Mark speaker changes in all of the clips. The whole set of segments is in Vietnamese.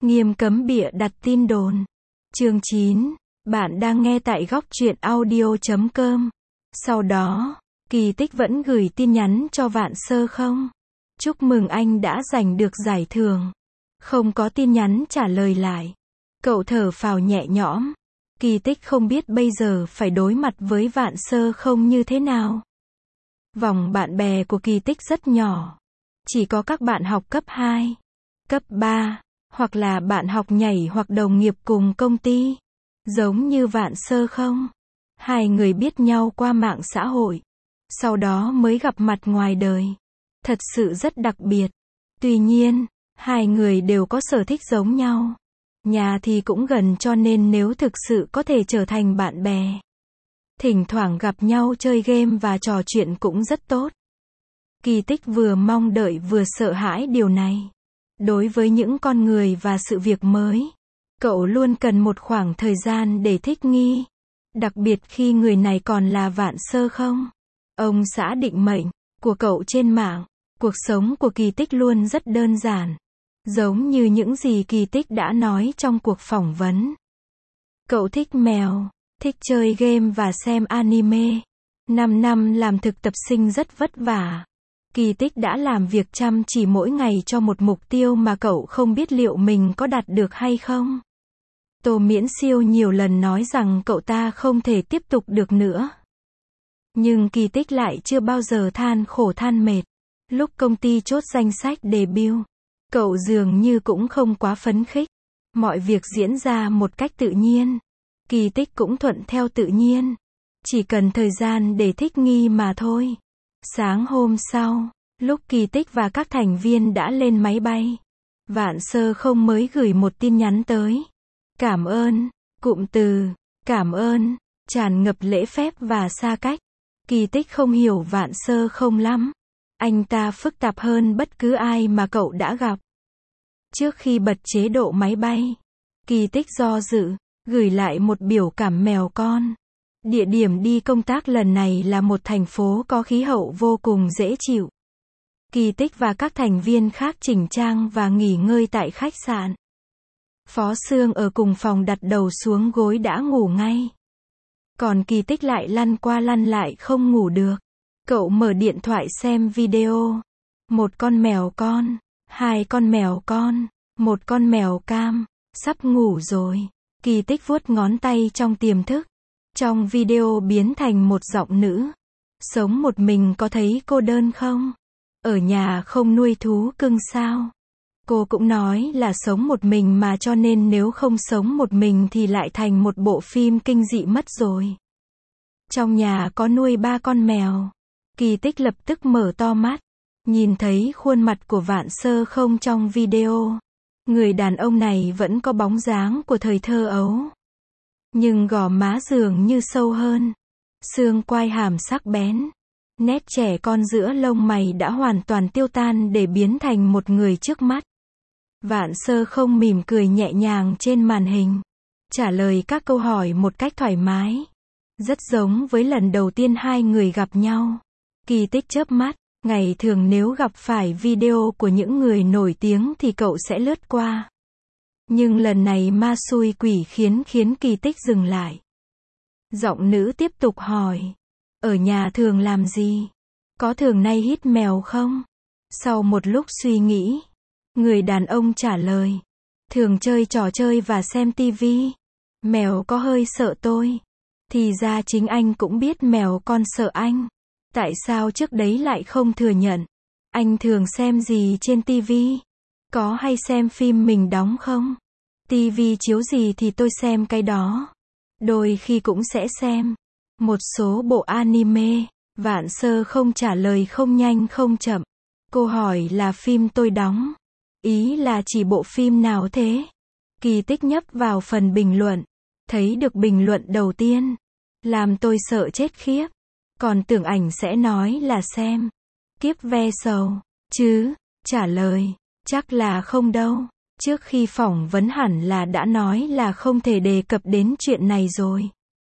Speaker 1: Nghiêm cấm bịa đặt tin đồn. Chương 9. Bạn đang nghe tại góc truyện audio.com. Sau đó, Kỳ Tích vẫn gửi tin nhắn cho Vạn Sơ không? Chúc mừng anh đã giành được giải thưởng. Không có tin nhắn trả lời lại. Cậu thở phào nhẹ nhõm. Kỳ Tích không biết bây giờ phải đối mặt với Vạn Sơ không như thế nào. Vòng bạn bè của Kỳ Tích rất nhỏ. Chỉ có các bạn học cấp 2, cấp 3, hoặc là bạn học nhảy hoặc đồng nghiệp cùng công ty. Giống như Vạn Sơ không? Hai người biết nhau qua mạng xã hội. Sau đó mới gặp mặt ngoài đời. Thật sự rất đặc biệt. Tuy nhiên, hai người đều có sở thích giống nhau. Nhà thì cũng gần cho nên nếu thực sự có thể trở thành bạn bè. Thỉnh thoảng gặp nhau chơi game và trò chuyện cũng rất tốt. Kỳ Tích vừa mong đợi vừa sợ hãi điều này. Đối với những con người và sự việc mới, cậu luôn cần một khoảng thời gian để thích nghi. Đặc biệt khi người này còn là Vạn Sơ không? Ông xã định mệnh của cậu trên mạng. Cuộc sống của Kỳ Tích luôn rất đơn giản. Giống như những gì Kỳ Tích đã nói trong cuộc phỏng vấn. Cậu thích mèo, thích chơi game và xem anime. 5 năm làm thực tập sinh rất vất vả. Kỳ Tích đã làm việc chăm chỉ mỗi ngày cho một mục tiêu mà cậu không biết liệu mình có đạt được hay không. Tô Miễn Siêu nhiều lần nói rằng cậu ta không thể tiếp tục được nữa. Nhưng Kỳ Tích lại chưa bao giờ than khổ than mệt. Lúc công ty chốt danh sách debut, cậu dường như cũng không quá phấn khích. Mọi việc diễn ra một cách tự nhiên. Kỳ Tích cũng thuận theo tự nhiên. Chỉ cần thời gian để thích nghi mà thôi. Sáng hôm sau, lúc Kỳ Tích và các thành viên đã lên máy bay, Vạn Sơ không mới gửi một tin nhắn tới. Cảm ơn. Cụm từ cảm ơn tràn ngập lễ phép và xa cách. Kỳ Tích không hiểu Vạn Sơ không lắm. Anh ta phức tạp hơn bất cứ ai mà cậu đã gặp. Trước khi bật chế độ máy bay, Kỳ Tích do dự, gửi lại một biểu cảm mèo con. Địa điểm đi công tác lần này là một thành phố có khí hậu vô cùng dễ chịu. Kỳ Tích và các thành viên khác chỉnh trang và nghỉ ngơi tại khách sạn. Phó Sương ở cùng phòng đặt đầu xuống gối đã ngủ ngay. Còn Kỳ Tích lại lăn qua lăn lại không ngủ được. Cậu mở điện thoại xem video. Một con mèo con, hai con mèo con, một con mèo cam, sắp ngủ rồi. Kỳ Tích vuốt ngón tay trong tiềm thức. Trong video biến thành một giọng nữ. Sống một mình có thấy cô đơn không? Ở nhà không nuôi thú cưng sao? Cô cũng nói là sống một mình mà cho nên nếu không sống một mình thì lại thành một bộ phim kinh dị mất rồi. Trong nhà có nuôi 3 con mèo. Kỳ Tích lập tức mở to mắt. Nhìn thấy khuôn mặt của Vạn Sơ không trong video. Người đàn ông này vẫn có bóng dáng của thời thơ ấu. Nhưng gò má dường như sâu hơn. Xương quai hàm sắc bén. Nét trẻ con giữa lông mày đã hoàn toàn tiêu tan để biến thành một người trước mắt. Vạn Sơ không mỉm cười nhẹ nhàng trên màn hình. Trả lời các câu hỏi một cách thoải mái. Rất giống với lần đầu tiên hai người gặp nhau. Kỳ Tích chớp mắt. Ngày thường nếu gặp phải video của những người nổi tiếng thì cậu sẽ lướt qua. Nhưng lần này ma xui quỷ khiến Kỳ Tích dừng lại. Giọng nữ tiếp tục hỏi. Ở nhà thường làm gì? Có thường nay hít mèo không? Sau một lúc suy nghĩ, người đàn ông trả lời. Thường chơi trò chơi và xem tivi. Mèo có hơi sợ tôi. Thì ra chính anh cũng biết mèo con sợ anh. Tại sao trước đấy lại không thừa nhận? Anh thường xem gì trên tivi? Có hay xem phim mình đóng không? Tivi chiếu gì thì tôi xem cái đó. Đôi khi cũng sẽ xem một số bộ anime. Vạn Sơ không trả lời không nhanh không chậm. Cô hỏi là phim tôi đóng. Ý là chỉ bộ phim nào thế? Kỳ Tích nhấp vào phần bình luận. Thấy được bình luận đầu tiên. Làm tôi sợ chết khiếp. Còn tưởng ảnh sẽ nói là xem Kiếp ve sầu chứ. Trả lời. Chắc là không đâu. Trước khi phỏng vấn hẳn là đã nói là không thể đề cập đến chuyện này rồi.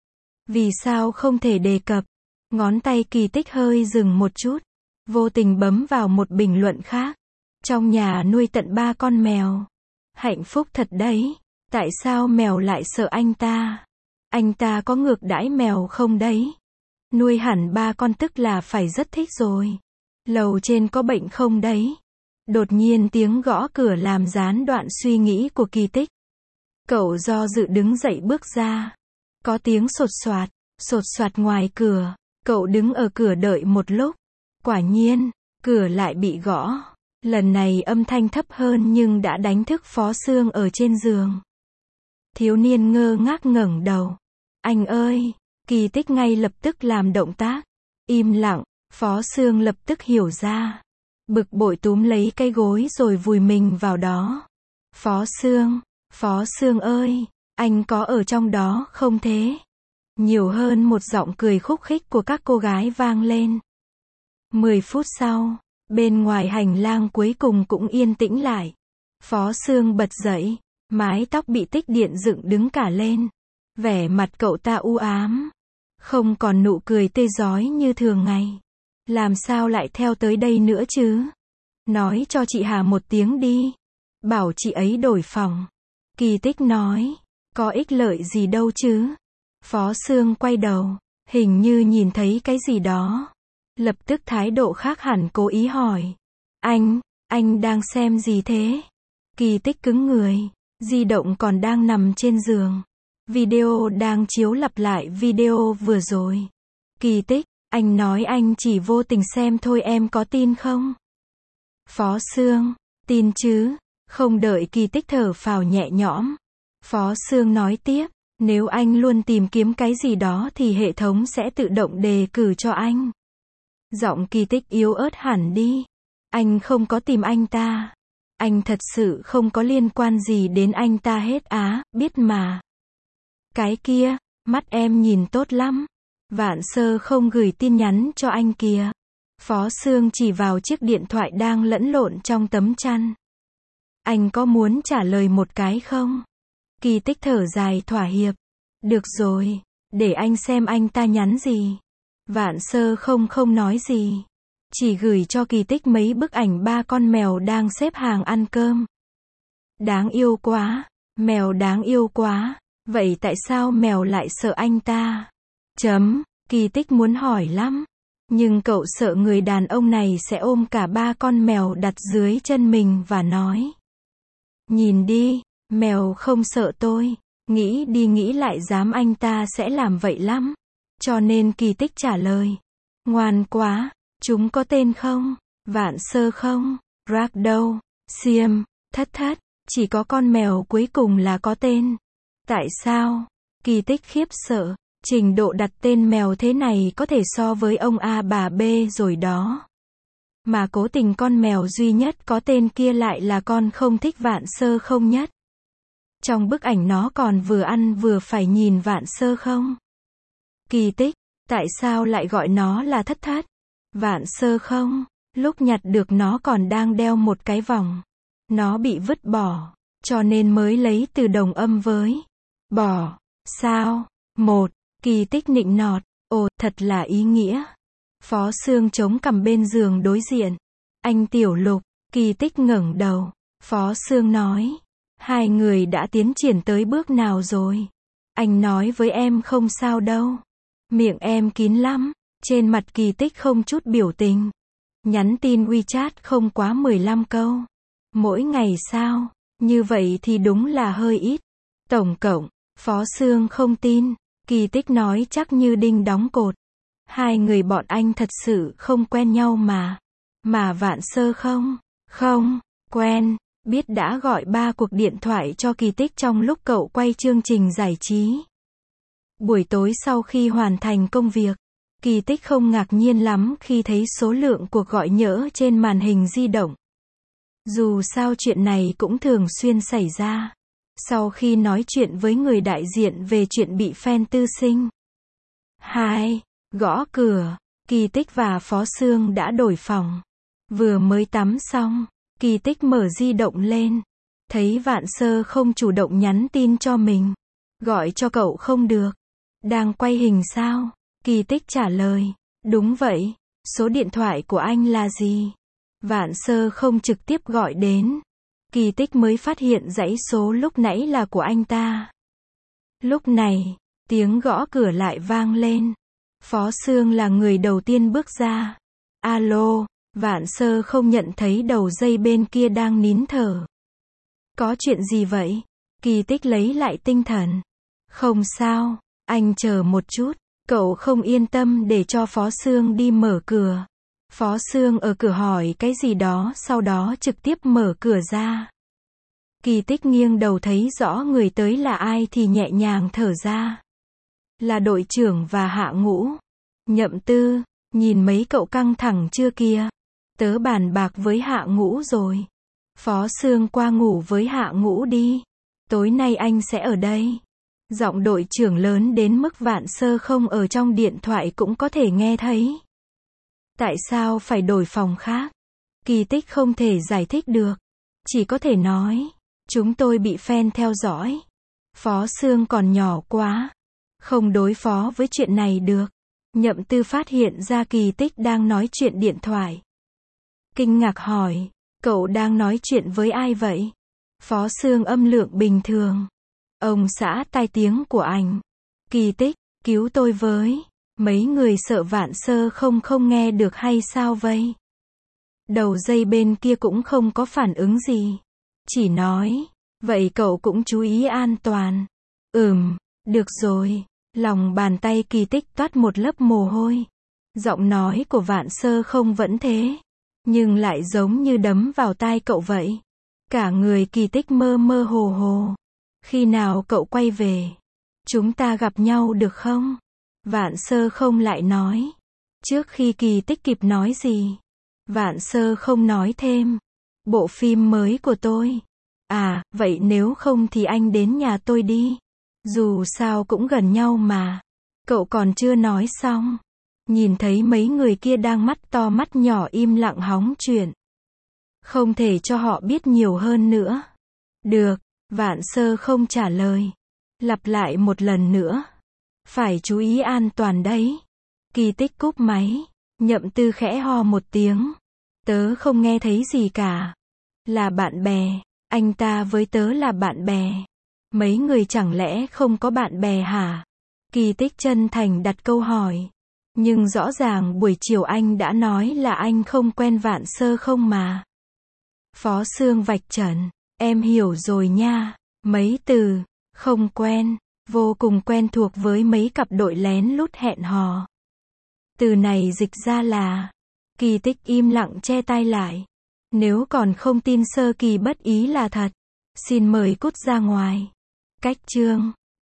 Speaker 1: Vì sao không thể đề cập? Ngón tay Kỳ Tích hơi dừng một chút. Vô tình bấm vào một bình luận khác. Trong nhà nuôi tận 3 con mèo. Hạnh phúc thật đấy. Tại sao mèo lại sợ anh ta? Anh ta có ngược đãi mèo không đấy? Nuôi hẳn 3 con tức là phải rất thích rồi. Lầu trên có bệnh không đấy? Đột nhiên tiếng gõ cửa làm gián đoạn suy nghĩ của Kỳ Tích. Cậu do dự đứng dậy bước ra. Có tiếng sột soạt ngoài cửa. Cậu đứng ở cửa đợi một lúc. Quả nhiên, cửa lại bị gõ. Lần này âm thanh thấp hơn nhưng đã đánh thức Phó Sương ở trên giường. Thiếu niên ngơ ngác ngẩng đầu. Anh ơi! Kỳ Tích ngay lập tức làm động tác. Im lặng, Phó Sương lập tức hiểu ra. Bực bội túm lấy cái gối rồi vùi mình vào đó. Phó Sương ơi! Anh có ở trong đó không thế? Nhiều hơn một giọng cười khúc khích của các cô gái vang lên. 10 phút sau, bên ngoài hành lang cuối cùng cũng yên tĩnh lại. Phó Sương bật dậy, mái tóc bị Tích Điện dựng đứng cả lên. Vẻ mặt cậu ta u ám, không còn nụ cười tươi rói như thường ngày. Làm sao lại theo tới đây nữa chứ? Nói cho chị Hà một tiếng đi. Bảo chị ấy đổi phòng. Kỳ Tích nói, có ích lợi gì đâu chứ? Phó Sương quay đầu, hình như nhìn thấy cái gì đó. Lập tức thái độ khác hẳn, cố ý hỏi. Anh đang xem gì thế? Kỳ Tích cứng người, di động còn đang nằm trên giường. Video đang chiếu lặp lại video vừa rồi. Kỳ Tích, anh nói anh chỉ vô tình xem thôi, em có tin không? Phó Sương, tin chứ. Không đợi Kỳ Tích thở phào nhẹ nhõm, Phó Sương nói tiếp, nếu anh luôn tìm kiếm cái gì đó thì hệ thống sẽ tự động đề cử cho anh. Giọng Kỳ Tích yếu ớt hẳn đi. Anh không có tìm anh ta. Anh thật sự không có liên quan gì đến anh ta hết á, biết mà. Cái kia, mắt em nhìn tốt lắm. Vạn Sơ không gửi tin nhắn cho anh kìa. Phó Sương chỉ vào chiếc điện thoại đang lẫn lộn trong tấm chăn. Anh có muốn trả lời một cái không? Kỳ Tích thở dài thỏa hiệp. Được rồi, để anh xem anh ta nhắn gì. Vạn Sơ không nói gì. Chỉ gửi cho Kỳ Tích mấy bức ảnh 3 con mèo đang xếp hàng ăn cơm. Đáng yêu quá, mèo đáng yêu quá. Vậy tại sao mèo lại sợ anh ta? Kỳ Tích muốn hỏi lắm. Nhưng cậu sợ người đàn ông này sẽ ôm cả 3 con mèo đặt dưới chân mình và nói. Nhìn đi, mèo không sợ tôi. Nghĩ đi nghĩ lại dám anh ta sẽ làm vậy lắm. Cho nên Kỳ Tích trả lời. Ngoan quá, chúng có tên không? Vạn Sơ không? Rác đâu? Xiêm, Thất, chỉ có con mèo cuối cùng là có tên. Tại sao? Kỳ Tích khiếp sợ. Trình độ đặt tên mèo thế này có thể so với ông A bà B rồi đó. Mà cố tình con mèo duy nhất có tên kia lại là con không thích Vạn Sơ không nhất. Trong bức ảnh nó còn vừa ăn vừa phải nhìn Vạn Sơ không? Kỳ Tích, tại sao lại gọi nó là Thất? Vạn Sơ không? Lúc nhặt được nó còn đang đeo một cái vòng. Nó bị vứt bỏ, cho nên mới lấy từ đồng âm với bỏ. Sao? Kỳ Tích nịnh nọt. Ồ, thật là ý nghĩa. Phó Sương chống cằm bên giường đối diện. Anh Tiểu Lục. Kỳ Tích ngẩng đầu. Phó Sương nói. Hai người đã tiến triển tới bước nào rồi? Anh nói với em không sao đâu. Miệng em kín lắm. Trên mặt Kỳ Tích không chút biểu tình. Nhắn tin WeChat không quá 15 câu. Mỗi ngày sao? Như vậy thì đúng là hơi ít. Tổng cộng, Phó Sương không tin. Kỳ Tích nói chắc như đinh đóng cột. Hai người bọn anh thật sự không quen nhau mà. Mà Vạn Sơ không quen. Biết đã gọi 3 cuộc điện thoại cho Kỳ Tích trong lúc cậu quay chương trình giải trí. Buổi tối sau khi hoàn thành công việc, Kỳ Tích không ngạc nhiên lắm khi thấy số lượng cuộc gọi nhỡ trên màn hình di động. Dù sao chuyện này cũng thường xuyên xảy ra. Sau khi nói chuyện với người đại diện về chuyện bị fan tư sinh. Gõ cửa, Kỳ Tích và Phó Sương đã đổi phòng. Vừa mới tắm xong, Kỳ Tích mở di động lên. Thấy Vạn Sơ không chủ động nhắn tin cho mình. Gọi cho cậu không được. Đang quay hình sao? Kỳ Tích trả lời. Đúng vậy. Số điện thoại của anh là gì? Vạn Sơ không trực tiếp gọi đến. Kỳ Tích mới phát hiện dãy số lúc nãy là của anh ta. Lúc này, tiếng gõ cửa lại vang lên. Phó Sương là người đầu tiên bước ra. Alo, Vạn Sơ không nhận thấy đầu dây bên kia đang nín thở. Có chuyện gì vậy? Kỳ Tích lấy lại tinh thần. Không sao, anh chờ một chút. Cậu không yên tâm để cho Phó Sương đi mở cửa. Phó Sương ở cửa hỏi cái gì đó, sau đó trực tiếp mở cửa ra. Kỳ Tích nghiêng đầu thấy rõ người tới là ai thì nhẹ nhàng thở ra. Là đội trưởng và Hạ Ngũ. Nhậm Tư, nhìn mấy cậu căng thẳng chưa kìa? Tớ bàn bạc với Hạ Ngũ rồi. Phó Sương qua ngủ với Hạ Ngũ đi. Tối nay anh sẽ ở đây. Giọng đội trưởng lớn đến mức Vạn Sơ không ở trong điện thoại cũng có thể nghe thấy. Tại sao phải đổi phòng khác? Kỳ Tích không thể giải thích được. Chỉ có thể nói, chúng tôi bị fan theo dõi. Phó Sương còn nhỏ quá. Không đối phó với chuyện này được. Nhậm Tư phát hiện ra Kỳ Tích đang nói chuyện điện thoại. Kinh ngạc hỏi, cậu đang nói chuyện với ai vậy? Phó Sương âm lượng bình thường. Ông xã tai tiếng của anh. Kỳ Tích, cứu tôi với. Mấy người sợ Vạn Sơ không nghe được hay sao vậy? Đầu dây bên kia cũng không có phản ứng gì. Chỉ nói, vậy cậu cũng chú ý an toàn. Được rồi. Lòng bàn tay Kỳ Tích toát một lớp mồ hôi. Giọng nói của Vạn Sơ không vẫn thế, nhưng lại giống như đấm vào tai cậu vậy. Cả người Kỳ Tích mơ mơ hồ hồ. Khi nào cậu quay về? Chúng ta gặp nhau được không? Vạn Sơ không lại nói. Trước khi Kỳ Tích kịp nói gì, Vạn Sơ không nói thêm. Bộ phim mới của tôi. À, vậy nếu không thì anh đến nhà tôi đi. Dù sao cũng gần nhau mà. Cậu còn chưa nói xong. Nhìn thấy mấy người kia đang mắt to mắt nhỏ im lặng hóng chuyện. Không thể cho họ biết nhiều hơn nữa. Được, Vạn Sơ không trả lời. Lặp lại một lần nữa. Phải chú ý an toàn đấy. Kỳ Tích cúp máy. Nhậm Tư khẽ ho một tiếng. Tớ không nghe thấy gì cả. Là bạn bè. Anh ta với tớ là bạn bè. Mấy người chẳng lẽ không có bạn bè hả? Kỳ Tích chân thành đặt câu hỏi. Nhưng rõ ràng buổi chiều anh đã nói là anh không quen Vạn Sơ không mà. Phó Sương vạch trần. Em hiểu rồi nha. Mấy từ, không quen, vô cùng quen thuộc với mấy cặp đội lén lút hẹn hò. Từ này dịch ra là. Kỳ Tích im lặng che tai lại. Nếu còn không tin Sơ Kỳ bất ý là thật, xin mời cút ra ngoài. Cách chương